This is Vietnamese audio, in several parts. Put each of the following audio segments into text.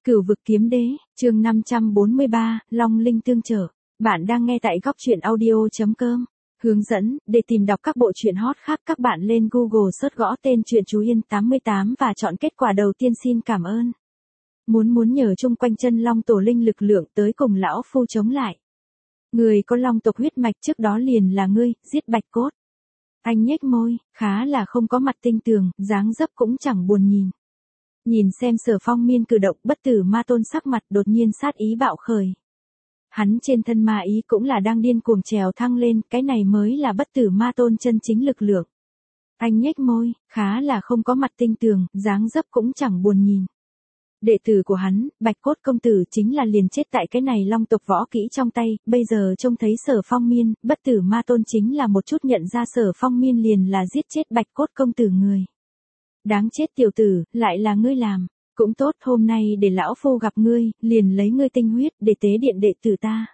Cửu vực kiếm đế, chương 543, Long Linh tương trợ. Bạn đang nghe tại góc truyện audio.com. Hướng dẫn, để tìm đọc các bộ truyện hot khác các bạn lên Google search gõ tên truyện Chú Yên 88 và chọn kết quả đầu tiên. Xin cảm ơn. Muốn nhờ chung quanh chân long tổ linh lực lượng tới cùng lão phu chống lại. Người có long tộc huyết mạch trước đó liền là ngươi, giết Bạch Cốt. Anh nhếch môi, khá là không có mặt tinh tường, dáng dấp cũng chẳng buồn nhìn. Nhìn xem Sở Phong Miên cử động, Bất Tử Ma Tôn sắc mặt đột nhiên sát ý bạo khởi. Hắn trên thân ma ý cũng là đang điên cuồng trèo thăng lên, cái này mới là Bất Tử Ma Tôn chân chính lực lượng. Anh nhếch môi, khá là không có mặt tinh tường, dáng dấp cũng chẳng buồn nhìn. Đệ tử của hắn, Bạch Cốt công tử chính là liền chết tại cái này long tộc võ kỹ trong tay, bây giờ trông thấy Sở Phong Miên, Bất Tử Ma Tôn chính là một chút nhận ra Sở Phong Miên liền là giết chết Bạch Cốt công tử người. Đáng chết tiểu tử, lại là ngươi làm. Cũng tốt, hôm nay để lão phu gặp ngươi, liền lấy ngươi tinh huyết để tế điện đệ tử ta.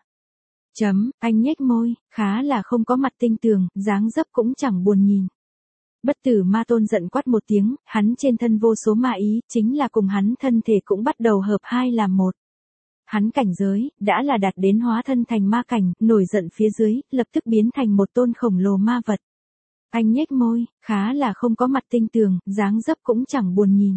Anh nhếch môi, khá là không có mặt tinh tường, dáng dấp cũng chẳng buồn nhìn. Bất Tử Ma Tôn giận quát một tiếng, hắn trên thân vô số ma ý, chính là cùng hắn thân thể cũng bắt đầu hợp hai làm một. Hắn cảnh giới, đã là đạt đến hóa thân thành ma cảnh, nổi giận phía dưới, lập tức biến thành một tôn khổng lồ ma vật. Anh nhếch môi, khá là không có mặt tinh tường, dáng dấp cũng chẳng buồn nhìn.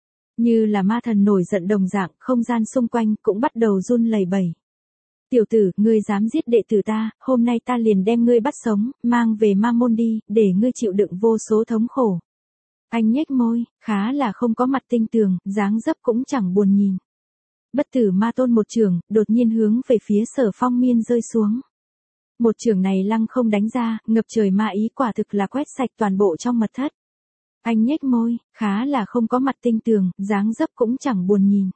Như là ma thần nổi giận đồng dạng, không gian xung quanh cũng bắt đầu run lẩy bẩy. Tiểu tử, ngươi dám giết đệ tử ta, hôm nay ta liền đem ngươi bắt sống, mang về ma môn đi, để ngươi chịu đựng vô số thống khổ. Anh nhếch môi, khá là không có mặt tinh tường, dáng dấp cũng chẳng buồn nhìn. Bất Tử Ma Tôn một trường, đột nhiên hướng về phía Sở Phong Miên rơi xuống. Một trường này lăng không đánh ra, ngập trời ma ý quả thực là quét sạch toàn bộ trong mật thất. Anh nhếch môi, khá là không có mặt tinh tường, dáng dấp cũng chẳng buồn nhìn.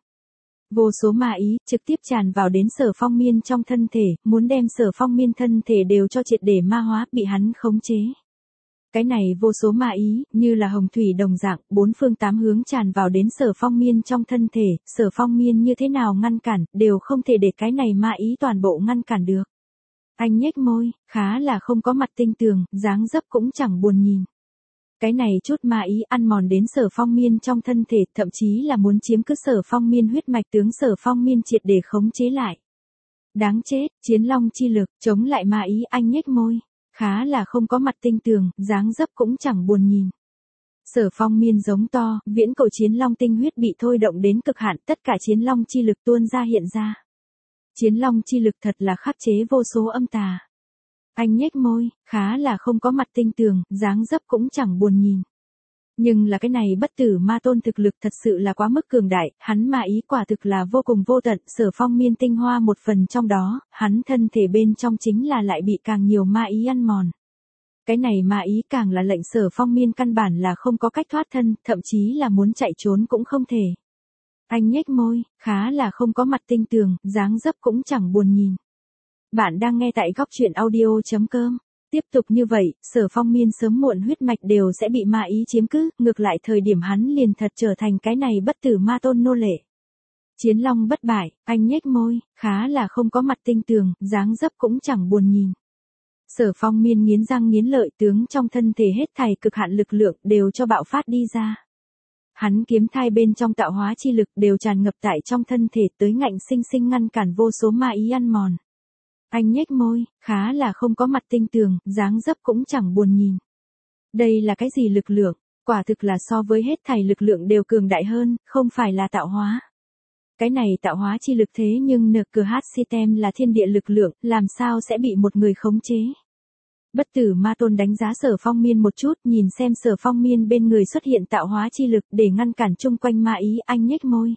Vô số ma ý trực tiếp tràn vào đến Sở Phong Miên trong thân thể, muốn đem Sở Phong Miên thân thể đều cho triệt để ma hóa, bị hắn khống chế. Cái này vô số ma ý, như là hồng thủy đồng dạng, bốn phương tám hướng tràn vào đến Sở Phong Miên trong thân thể, Sở Phong Miên như thế nào ngăn cản, đều không thể để cái này ma ý toàn bộ ngăn cản được. Anh nhếch môi, khá là không có mặt tinh tường, dáng dấp cũng chẳng buồn nhìn. Cái này chút ma ý ăn mòn đến Sở Phong Miên trong thân thể, thậm chí là muốn chiếm cứ Sở Phong Miên huyết mạch tướng Sở Phong Miên triệt để khống chế lại. Đáng chết, chiến long chi lực, chống lại ma ý. Anh nhếch môi, khá là không có mặt tinh tường, dáng dấp cũng chẳng buồn nhìn. Sở Phong Miên giống to, viễn cổ chiến long tinh huyết bị thôi động đến cực hạn, tất cả chiến long chi lực tuôn ra hiện ra. Chiến long chi lực thật là khắc chế vô số âm tà. Anh nhếch môi, khá là không có mặt tinh tường, dáng dấp cũng chẳng buồn nhìn. Nhưng là cái này Bất Tử Ma Tôn thực lực thật sự là quá mức cường đại, hắn ma ý quả thực là vô cùng vô tận, Sở Phong Miên tinh hoa một phần trong đó, hắn thân thể bên trong chính là lại bị càng nhiều ma ý ăn mòn. Cái này ma ý càng là lệnh Sở Phong Miên căn bản là không có cách thoát thân, thậm chí là muốn chạy trốn cũng không thể. Anh nhếch môi, khá là không có mặt tinh tường, dáng dấp cũng chẳng buồn nhìn. Bạn đang nghe tại góc truyện audio.com. Tiếp tục như vậy, Sở Phong Miên sớm muộn huyết mạch đều sẽ bị ma ý chiếm cứ, ngược lại thời điểm hắn liền thật trở thành cái này Bất Tử Ma Tôn nô lệ. Chiến long bất bại, anh nhếch môi, khá là không có mặt tinh tường, dáng dấp cũng chẳng buồn nhìn. Sở Phong Miên nghiến răng nghiến lợi, tướng trong thân thể hết thảy cực hạn lực lượng đều cho bạo phát đi ra. Hắn kiếm thai bên trong tạo hóa chi lực đều tràn ngập tại trong thân thể, tới ngạnh sinh sinh ngăn cản vô số ma ý ăn mòn. Anh nhếch môi, khá là không có mặt tinh tường, dáng dấp cũng chẳng buồn nhìn. Đây là cái gì lực lượng, quả thực là so với hết thảy lực lượng đều cường đại hơn, không phải là tạo hóa. Cái này tạo hóa chi lực thế nhưng NQH system là thiên địa lực lượng, làm sao sẽ bị một người khống chế. Bất Tử Ma Tôn đánh giá Sở Phong Miên một chút, nhìn xem Sở Phong Miên bên người xuất hiện tạo hóa chi lực để ngăn cản chung quanh ma ý. Anh nhếch môi,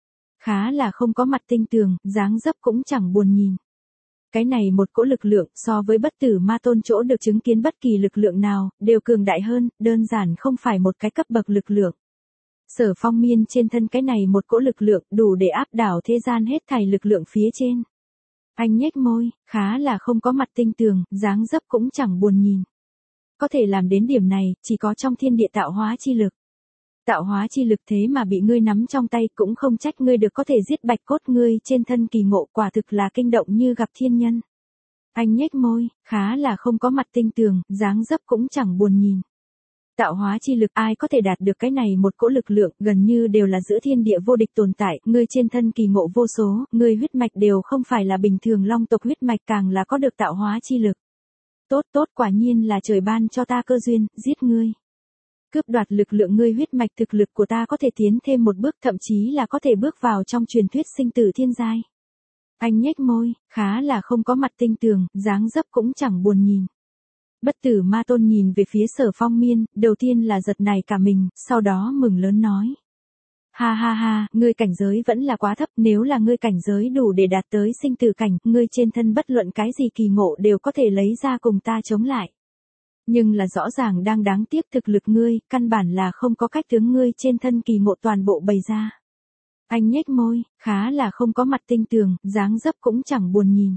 khá là không có mặt tinh tường, dáng dấp cũng chẳng buồn nhìn. Cái này một cỗ lực lượng so với Bất Tử Ma Tôn chỗ được chứng kiến bất kỳ lực lượng nào, đều cường đại hơn, đơn giản không phải một cái cấp bậc lực lượng. Sở Phong Miên trên thân cái này một cỗ lực lượng đủ để áp đảo thế gian hết thảy lực lượng phía trên. Anh nhếch môi, khá là không có mặt tinh tường, dáng dấp cũng chẳng buồn nhìn. Có thể làm đến điểm này, chỉ có trong thiên địa tạo hóa chi lực. Tạo hóa chi lực thế mà bị ngươi nắm trong tay, cũng không trách ngươi được có thể giết Bạch Cốt, ngươi trên thân kỳ ngộ quả thực là kinh động như gặp thiên nhân. Anh nhếch môi, khá là không có mặt tinh tường, dáng dấp cũng chẳng buồn nhìn. Tạo hóa chi lực ai có thể đạt được cái này một cỗ lực lượng gần như đều là giữa thiên địa vô địch tồn tại, ngươi trên thân kỳ ngộ vô số, ngươi huyết mạch đều không phải là bình thường long tộc huyết mạch càng là có được tạo hóa chi lực. Tốt tốt quả nhiên là trời ban cho ta cơ duyên, giết ngươi. Cướp đoạt lực lượng ngươi huyết mạch thực lực của ta có thể tiến thêm một bước thậm chí là có thể bước vào trong truyền thuyết sinh tử thiên giai. Anh nhếch môi, khá là không có mặt tinh tường, dáng dấp cũng chẳng buồn nhìn. Bất tử ma tôn nhìn về phía Sở Phong Miên, đầu tiên là giật nảy cả mình, sau đó mừng lớn nói. Ha ha ha, ngươi cảnh giới vẫn là quá thấp, nếu là ngươi cảnh giới đủ để đạt tới sinh tử cảnh, ngươi trên thân bất luận cái gì kỳ ngộ đều có thể lấy ra cùng ta chống lại. Nhưng là rõ ràng đang đáng tiếc thực lực ngươi, căn bản là không có cách tướng ngươi trên thân kỳ ngộ toàn bộ bày ra. Anh nhếch môi, khá là không có mặt tinh tường, dáng dấp cũng chẳng buồn nhìn.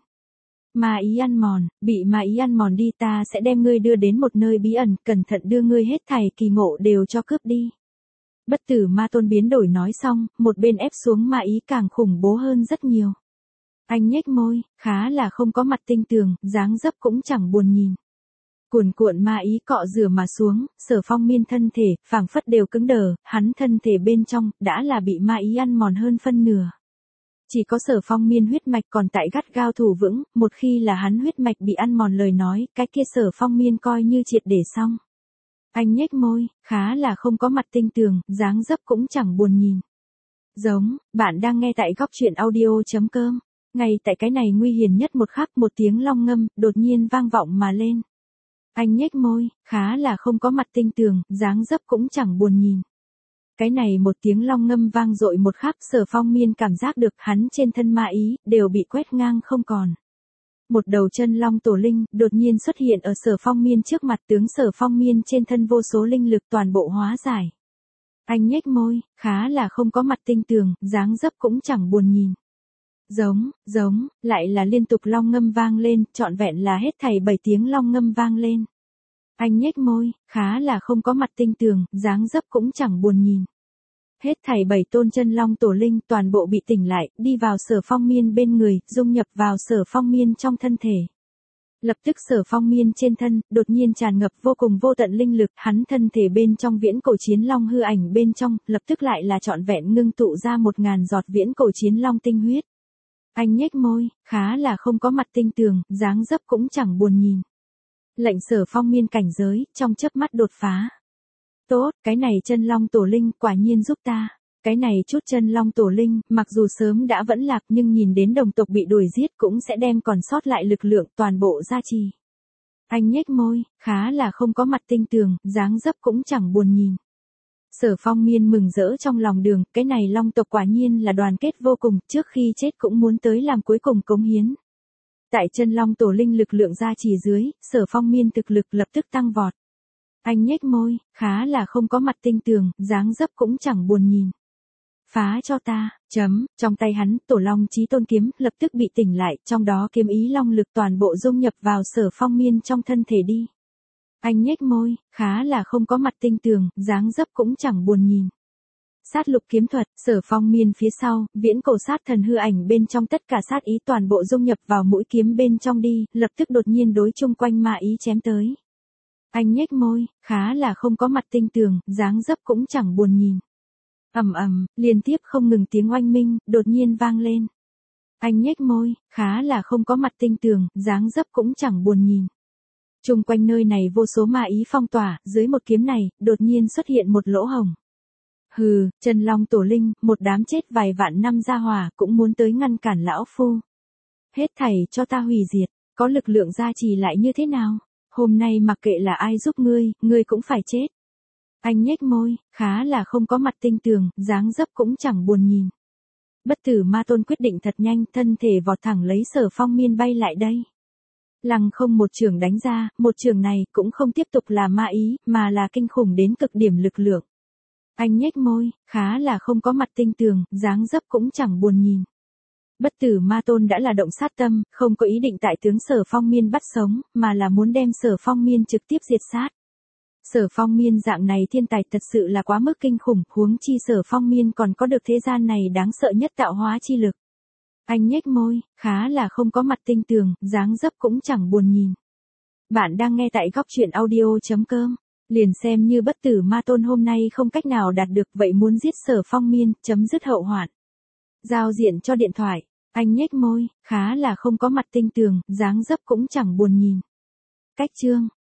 Ma ý ăn mòn, bị ma ý ăn mòn đi ta sẽ đem ngươi đưa đến một nơi bí ẩn, cẩn thận đưa ngươi hết thảy kỳ ngộ đều cho cướp đi. Bất tử ma tôn biến đổi nói xong, một bên ép xuống ma ý càng khủng bố hơn rất nhiều. Anh nhếch môi, khá là không có mặt tinh tường, dáng dấp cũng chẳng buồn nhìn. Cuồn cuộn ma ý cọ rửa mà xuống, Sở Phong Miên thân thể, phảng phất đều cứng đờ, hắn thân thể bên trong, đã là bị ma ý ăn mòn hơn phân nửa. Chỉ có Sở Phong Miên huyết mạch còn tại gắt gao thủ vững, một khi là hắn huyết mạch bị ăn mòn lời nói, cái kia Sở Phong Miên coi như triệt để xong. Anh nhếch môi, khá là không có mặt tinh tường, dáng dấp cũng chẳng buồn nhìn. Giống, bạn đang nghe tại góc truyện audio.com. Ngay tại cái này nguy hiểm nhất một khắc một tiếng long ngâm, đột nhiên vang vọng mà lên. Anh nhếch môi, khá là không có mặt tinh tường, dáng dấp cũng chẳng buồn nhìn. Cái này một tiếng long ngâm vang dội một khắc Sở Phong Miên cảm giác được hắn trên thân ma ý, đều bị quét ngang không còn. Một đầu chân long tổ linh, đột nhiên xuất hiện ở Sở Phong Miên trước mặt tướng Sở Phong Miên trên thân vô số linh lực toàn bộ hóa giải. Anh nhếch môi, khá là không có mặt tinh tường, dáng dấp cũng chẳng buồn nhìn. Giống, lại là liên tục long ngâm vang lên, trọn vẹn là hết thảy 7 tiếng long ngâm vang lên. Anh nhếch môi, khá là không có mặt tinh tường, dáng dấp cũng chẳng buồn nhìn. Hết thảy 7 tôn chân long tổ linh toàn bộ bị tỉnh lại, đi vào Sở Phong Miên bên người, dung nhập vào Sở Phong Miên trong thân thể. Lập tức Sở Phong Miên trên thân, đột nhiên tràn ngập vô cùng vô tận linh lực, hắn thân thể bên trong viễn cổ chiến long hư ảnh bên trong, lập tức lại là trọn vẹn ngưng tụ ra 1000 giọt viễn cổ chiến long tinh huyết. Anh nhếch môi, khá là không có mặt tinh tường, dáng dấp cũng chẳng buồn nhìn. Lệnh Sở Phong Miên cảnh giới, trong chớp mắt đột phá. Tốt, cái này chân long tổ linh quả nhiên giúp ta. Cái này chút chân long tổ linh, mặc dù sớm đã vẫn lạc nhưng nhìn đến đồng tộc bị đuổi giết cũng sẽ đem còn sót lại lực lượng toàn bộ gia trì. Anh nhếch môi, khá là không có mặt tinh tường, dáng dấp cũng chẳng buồn nhìn. Sở Phong Miên mừng rỡ trong lòng đường, cái này long tộc quả nhiên là đoàn kết vô cùng, trước khi chết cũng muốn tới làm cuối cùng cống hiến. Tại chân long tổ linh lực lượng gia trì dưới, Sở Phong Miên thực lực lập tức tăng vọt. Anh nhếch môi, khá là không có mặt tinh tường, dáng dấp cũng chẳng buồn nhìn. Phá cho ta, trong tay hắn, tổ long chí tôn kiếm, lập tức bị tỉnh lại, trong đó kiếm ý long lực toàn bộ dung nhập vào Sở Phong Miên trong thân thể đi. Anh nhếch môi, khá là không có mặt tinh tường, dáng dấp cũng chẳng buồn nhìn. Sát lục kiếm thuật, Sở Phong Miên phía sau, viễn cổ sát thần hư ảnh bên trong tất cả sát ý toàn bộ dung nhập vào mũi kiếm bên trong đi, lập tức đột nhiên đối chung quanh ma ý chém tới. Anh nhếch môi, khá là không có mặt tinh tường, dáng dấp cũng chẳng buồn nhìn. Liên tiếp không ngừng tiếng oanh minh, đột nhiên vang lên. Anh nhếch môi, khá là không có mặt tinh tường, dáng dấp cũng chẳng buồn nhìn. Chung quanh nơi này vô số ma ý phong tỏa, dưới một kiếm này, đột nhiên xuất hiện một lỗ hổng. Hừ, chân long tổ linh, một đám chết vài vạn năm gia hỏa, cũng muốn tới ngăn cản lão phu. Hết thảy cho ta hủy diệt, có lực lượng gia trì lại như thế nào? Hôm nay mặc kệ là ai giúp ngươi cũng phải chết. Anh nhếch môi, khá là không có mặt tinh tường, dáng dấp cũng chẳng buồn nhìn. Bất tử ma tôn quyết định thật nhanh, thân thể vọt thẳng lấy Sở Phong Miên bay lại đây. Lăng không một trường đánh ra, một trường này cũng không tiếp tục là ma ý, mà là kinh khủng đến cực điểm lực lượng. Anh nhếch môi, khá là không có mặt tinh tường, dáng dấp cũng chẳng buồn nhìn. Bất tử ma tôn đã là động sát tâm, không có ý định tại tướng Sở Phong Miên bắt sống, mà là muốn đem Sở Phong Miên trực tiếp diệt sát. Sở Phong Miên dạng này thiên tài thật sự là quá mức kinh khủng, huống chi Sở Phong Miên còn có được thế gian này đáng sợ nhất tạo hóa chi lực. Anh nhếch môi, khá là không có mặt tinh tường, dáng dấp cũng chẳng buồn nhìn. Bạn đang nghe tại góc truyện audio.com. Liền xem như bất tử ma tôn hôm nay không cách nào đạt được vậy muốn giết Sở Phong Miên, chấm dứt hậu hoạn. Giao diện cho điện thoại, anh nhếch môi, khá là không có mặt tinh tường, dáng dấp cũng chẳng buồn nhìn. Cách chương